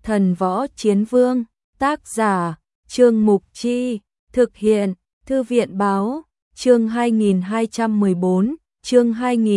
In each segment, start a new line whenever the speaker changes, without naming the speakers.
Thần võ chiến vương, tác giả, Trương Mục Chi, thực hiện, Thư viện báo, chương 2214, chương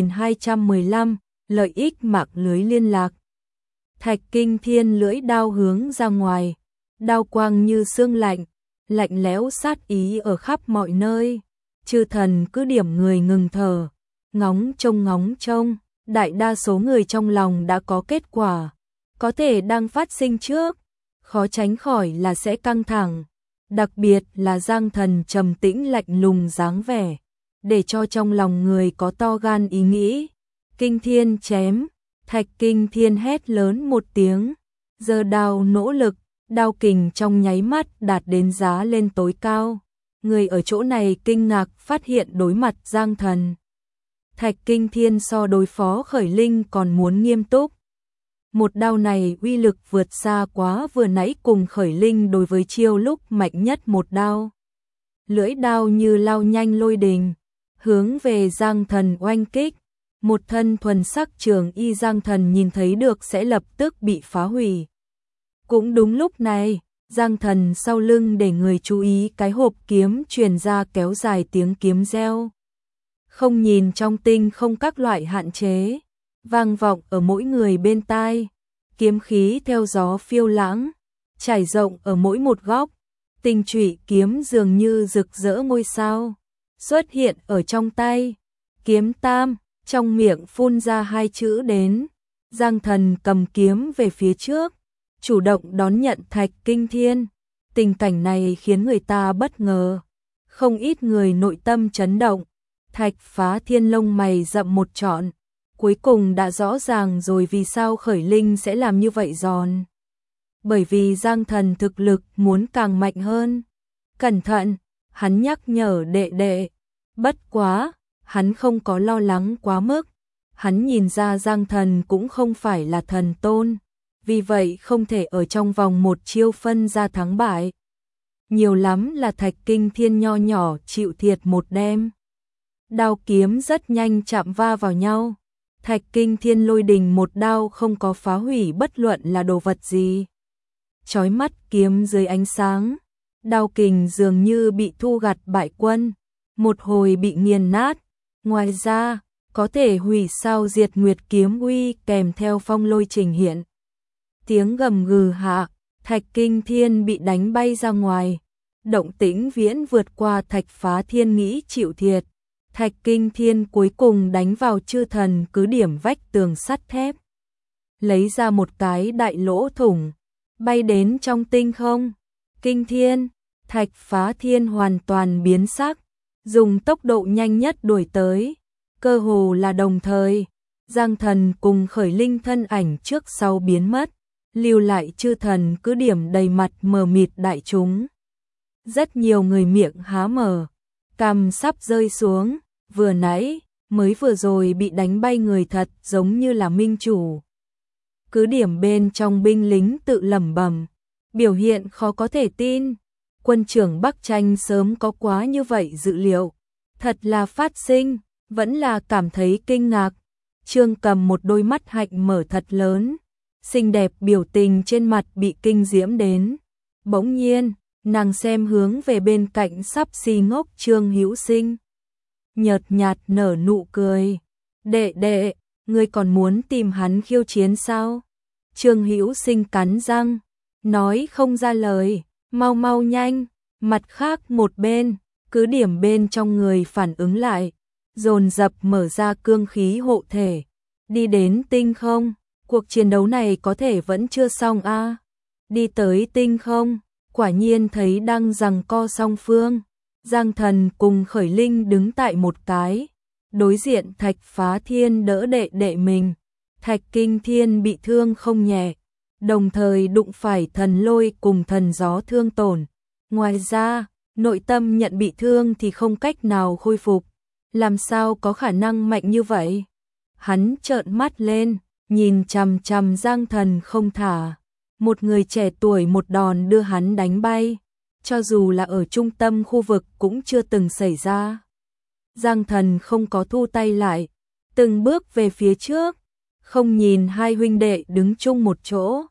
2215, lợi ích mạng lưới liên lạc. Thạch Kinh Thiên lưỡi đao hướng ra ngoài, đao quang như xương lạnh, lạnh lẽo sát ý ở khắp mọi nơi. Chư thần cứ điểm người ngừng thở, ngóng trông, đại đa số người trong lòng đã có kết quả, có thể đang phát sinh trước, khó tránh khỏi là sẽ căng thẳng, đặc biệt là Giang Thần trầm tĩnh lạnh lùng dáng vẻ, để cho trong lòng người có to gan ý nghĩ. Kinh Thiên chém, Thạch Kinh Thiên hét lớn một tiếng, giơ đao nỗ lực, đao kình trong nháy mắt đạt đến giá lên tối cao. Người ở chỗ này kinh ngạc phát hiện đối mặt Giang Thần, Thạch Kinh Thiên so đối phó Khởi Linh còn muốn nghiêm túc. Một đao này uy lực vượt xa quá vừa nãy cùng Khởi Linh đối với chiêu lúc mạnh nhất một đao. Lưỡi đao như lao nhanh lôi đình, hướng về Giang Thần oanh kích. Một thân thuần sắc trường y Giang Thần nhìn thấy được sẽ lập tức bị phá hủy. Cũng đúng lúc này, Giang Thần sau lưng để người chú ý cái hộp kiếm truyền ra kéo dài tiếng kiếm reo. Không nhìn trong tinh không các loại hạn chế, vang vọng ở mỗi người bên tai, kiếm khí theo gió phiêu lãng, trải rộng ở mỗi một góc, tinh trụy kiếm dường như rực rỡ ngôi sao, xuất hiện ở trong tay, kiếm tam, trong miệng phun ra hai chữ đến, Giang Thần cầm kiếm về phía trước, chủ động đón nhận Thạch Kinh Thiên, tình cảnh này khiến người ta bất ngờ, không ít người nội tâm chấn động, Thạch Phá Thiên lông mày rậm một trọn. Cuối cùng đã rõ ràng rồi vì sao Khởi Linh sẽ làm như vậy giòn. Bởi vì Giang Thần thực lực muốn càng mạnh hơn. Cẩn thận, hắn nhắc nhở đệ đệ. Bất quá, hắn không có lo lắng quá mức. Hắn nhìn ra Giang Thần cũng không phải là thần tôn. Vì vậy không thể ở trong vòng một chiêu phân ra thắng bại. Nhiều lắm là Thạch Kinh Thiên nho nhỏ chịu thiệt một đêm. Đao kiếm rất nhanh chạm va vào nhau. Thạch Kinh Thiên lôi đình một đao không có phá hủy bất luận là đồ vật gì. Chói mắt kiếm dưới ánh sáng, đao kình dường như bị thu gặt bại quân, một hồi bị nghiền nát. Ngoài ra, có thể hủy sao diệt nguyệt kiếm uy kèm theo phong lôi trình hiện. Tiếng gầm gừ hạ, Thạch Kinh Thiên bị đánh bay ra ngoài. Động tĩnh viễn vượt qua Thạch Phá Thiên nghĩ chịu thiệt. Thạch Kinh Thiên cuối cùng đánh vào chư thần cứ điểm vách tường sắt thép. Lấy ra một cái đại lỗ thủng, bay đến trong tinh không. Kinh Thiên, Thạch Phá Thiên hoàn toàn biến sắc, dùng tốc độ nhanh nhất đuổi tới. Cơ hồ là đồng thời, Giang Thần cùng Khởi Linh thân ảnh trước sau biến mất, lưu lại chư thần cứ điểm đầy mặt mờ mịt đại chúng. Rất nhiều người miệng há mở, cằm sắp rơi xuống. Vừa nãy, mới vừa rồi bị đánh bay người thật giống như là minh chủ. Cứ điểm bên trong binh lính tự lẩm bẩm, biểu hiện khó có thể tin. Quân trưởng Bắc Tranh sớm có quá như vậy dự liệu. Thật là phát sinh, vẫn là cảm thấy kinh ngạc. Trương Cầm một đôi mắt hạnh mở thật lớn, xinh đẹp biểu tình trên mặt bị kinh diễm đến. Bỗng nhiên, nàng xem hướng về bên cạnh sắp si ngốc Trương Hữu Sinh. Nhợt nhạt nở nụ cười. Đệ đệ, ngươi còn muốn tìm hắn khiêu chiến sao? Trương Hữu Sinh cắn răng, nói không ra lời, mau nhanh. Mặt khác một bên, cứ điểm bên trong người phản ứng lại, dồn dập mở ra cương khí hộ thể, đi đến tinh không. Cuộc chiến đấu này có thể vẫn chưa xong a. Đi tới tinh không, quả nhiên thấy đang giằng co song phương. Giang Thần cùng Khởi Linh đứng tại một cái, đối diện Thạch Phá Thiên đỡ đệ đệ mình. Thạch Kinh Thiên bị thương không nhẹ, đồng thời đụng phải thần lôi cùng thần gió thương tổn. Ngoài ra, nội tâm nhận bị thương thì không cách nào khôi phục. Làm sao có khả năng mạnh như vậy? Hắn trợn mắt lên, nhìn chằm chằm Giang Thần không thả. Một người trẻ tuổi một đòn đưa hắn đánh bay. Cho dù là ở trung tâm khu vực cũng chưa từng xảy ra. Giang Thần không có thu tay lại, từng bước về phía trước, không nhìn hai huynh đệ đứng chung một chỗ,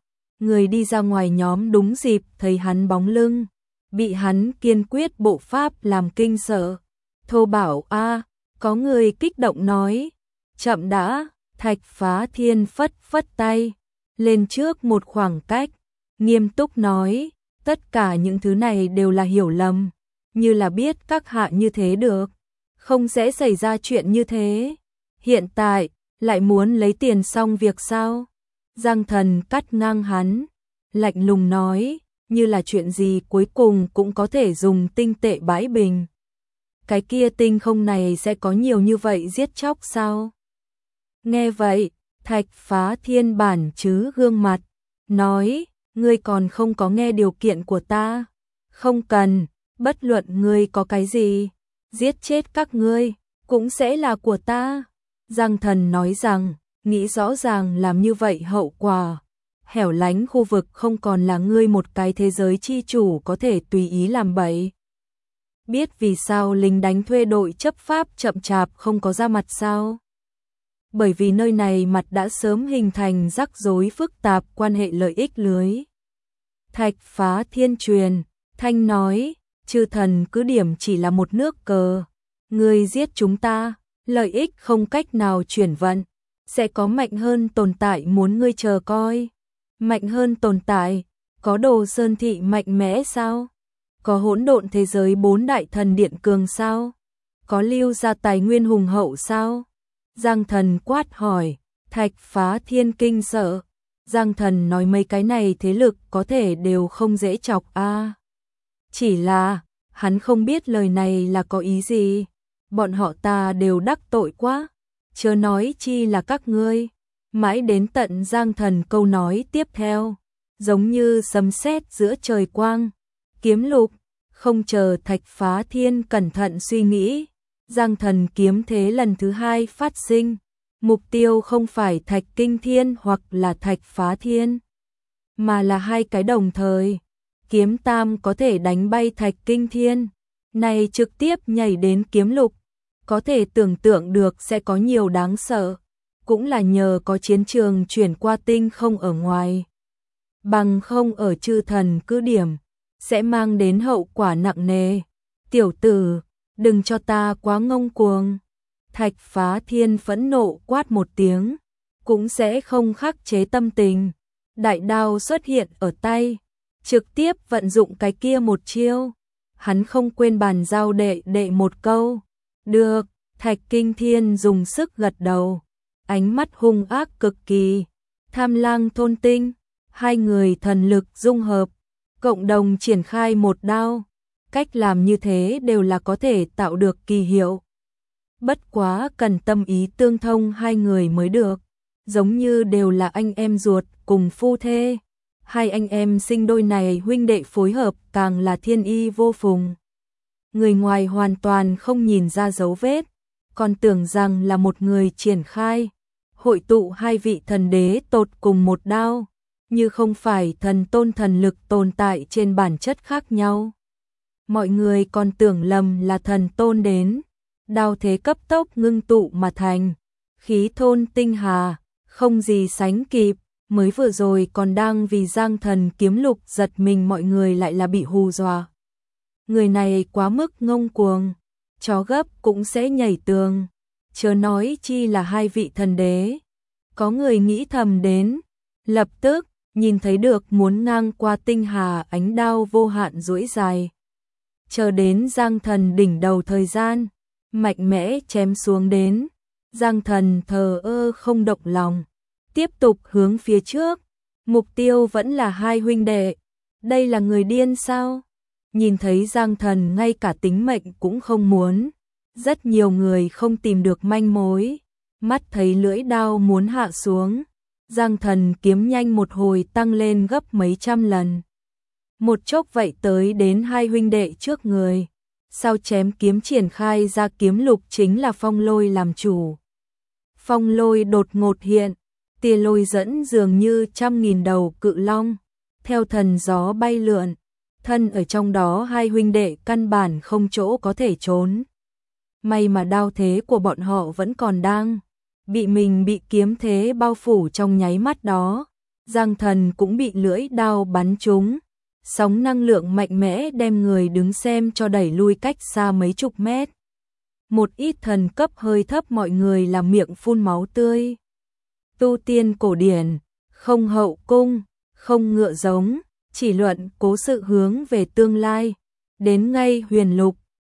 Người đi ra ngoài nhóm đúng dịp thấy hắn bóng lưng, bị hắn kiên quyết bộ pháp làm kinh sợ. Thô Bảo a, có người kích động nói, chậm đã. Thạch Phá Thiên phất phất tay, lên trước một khoảng cách, nghiêm túc nói, tất cả những thứ này đều là hiểu lầm, như là biết các hạ như thế được, không sẽ xảy ra chuyện như thế. Hiện tại, lại muốn lấy tiền xong việc sao? Giang Thần cắt ngang hắn, lạnh lùng nói, như là chuyện gì cuối cùng cũng có thể dùng tinh tệ bãi bình. Cái kia tinh không này sẽ có nhiều như vậy giết chóc sao? Nghe vậy, Thạch Phá Thiên bản chứ gương mặt, nói, ngươi còn không có nghe điều kiện của ta. Không cần, bất luận ngươi có cái gì, giết chết các ngươi, cũng sẽ là của ta. Giang Thần nói rằng, nghĩ rõ ràng làm như vậy hậu quả. Hẻo lánh khu vực không còn là ngươi một cái thế giới chi chủ có thể tùy ý làm bậy. Biết vì sao lính đánh thuê đội chấp pháp chậm chạp không có ra mặt sao? Bởi vì nơi này mặt đã sớm hình thành rắc rối phức tạp quan hệ lợi ích lưới. Thạch Phá Thiên truyền, thanh nói, chư thần cứ điểm chỉ là một nước cờ. Ngươi giết chúng ta, lợi ích không cách nào chuyển vận, sẽ có mạnh hơn tồn tại muốn ngươi chờ coi. Mạnh hơn tồn tại, có Đồ Sơn Thị mạnh mẽ sao? Có hỗn độn thế giới 4 đại thần điện cường sao? Có lưu ra tài nguyên hùng hậu sao? Giang Thần quát hỏi, Thạch Phá Thiên kinh sợ. Giang Thần nói mấy cái này thế lực có thể đều không dễ chọc a. Chỉ là, hắn không biết lời này là có ý gì. Bọn họ ta đều đắc tội quá, chớ nói chi là các ngươi. Mãi đến tận Giang Thần câu nói tiếp theo, giống như sấm sét giữa trời quang. Kiếm lục, không chờ Thạch Phá Thiên cẩn thận suy nghĩ. Giang Thần kiếm thế lần thứ hai phát sinh, mục tiêu không phải Thạch Kinh Thiên hoặc là Thạch Phá Thiên, mà là hai cái đồng thời. Kiếm tam có thể đánh bay Thạch Kinh Thiên, này trực tiếp nhảy đến kiếm lục, có thể tưởng tượng được sẽ có nhiều đáng sợ, cũng là nhờ có chiến trường chuyển qua tinh không ở ngoài. Bằng không ở chư thần cứ điểm, sẽ mang đến hậu quả nặng nề. Tiểu tử, đừng cho ta quá ngông cuồng. Thạch Phá Thiên phẫn nộ quát một tiếng, cũng sẽ không khắc chế tâm tình. Đại đao xuất hiện ở tay, trực tiếp vận dụng cái kia một chiêu. Hắn không quên bàn giao đệ một câu. Được, Thạch Kinh Thiên dùng sức gật đầu, ánh mắt hung ác cực kỳ. Tham Lang Thôn Tinh, hai người thần lực dung hợp, cộng đồng triển khai một đao. Cách làm như thế đều là có thể tạo được kỳ hiệu. Bất quá cần tâm ý tương thông hai người mới được, giống như đều là anh em ruột cùng phu thê. Hai anh em sinh đôi này huynh đệ phối hợp càng là thiên y vô phùng. Người ngoài hoàn toàn không nhìn ra dấu vết, còn tưởng rằng là một người triển khai, hội tụ hai vị thần đế tột cùng một đao, như không phải thần tôn thần lực tồn tại trên bản chất khác nhau. Mọi người còn tưởng lầm là thần tôn đến, đao thế cấp tốc ngưng tụ mà thành, khí thôn tinh hà, không gì sánh kịp. Mới vừa rồi còn đang vì Giang Thần kiếm lục giật mình, mọi người lại là bị hù dọa. Người này quá mức ngông cuồng, chó gấp cũng sẽ nhảy tường, chớ nói chi là hai vị thần đế. Có người nghĩ thầm đến, lập tức nhìn thấy được muốn ngang qua tinh hà ánh đao vô hạn duỗi dài. Chờ đến Giang Thần đỉnh đầu thời gian, mạnh mẽ chém xuống đến. Giang Thần thờ ơ không động lòng, tiếp tục hướng phía trước, mục tiêu vẫn là hai huynh đệ. Đây là người điên sao? Nhìn thấy Giang Thần ngay cả tính mệnh cũng không muốn, rất nhiều người không tìm được manh mối, mắt thấy lưỡi đao muốn hạ xuống, Giang Thần kiếm nhanh một hồi tăng lên gấp mấy trăm lần. Một chốc vậy tới đến hai huynh đệ trước người, sau chém kiếm triển khai ra kiếm lục chính là phong lôi làm chủ. Phong lôi đột ngột hiện, tia lôi dẫn dường như 100.000 đầu cự long, theo thần gió bay lượn, thân ở trong đó hai huynh đệ căn bản không chỗ có thể trốn. May mà đao thế của bọn họ vẫn còn đang, bị kiếm thế bao phủ trong nháy mắt đó, Giang Thần cũng bị lưỡi đao bắn trúng. Sóng năng lượng mạnh mẽ đem người đứng xem cho đẩy lui cách xa mấy chục mét. Một ít thần cấp hơi thấp mọi người làm miệng phun máu tươi. Tu tiên cổ điển, không hậu cung, không ngựa giống, chỉ luận cố sự hướng về tương lai. Đến ngay huyền lục,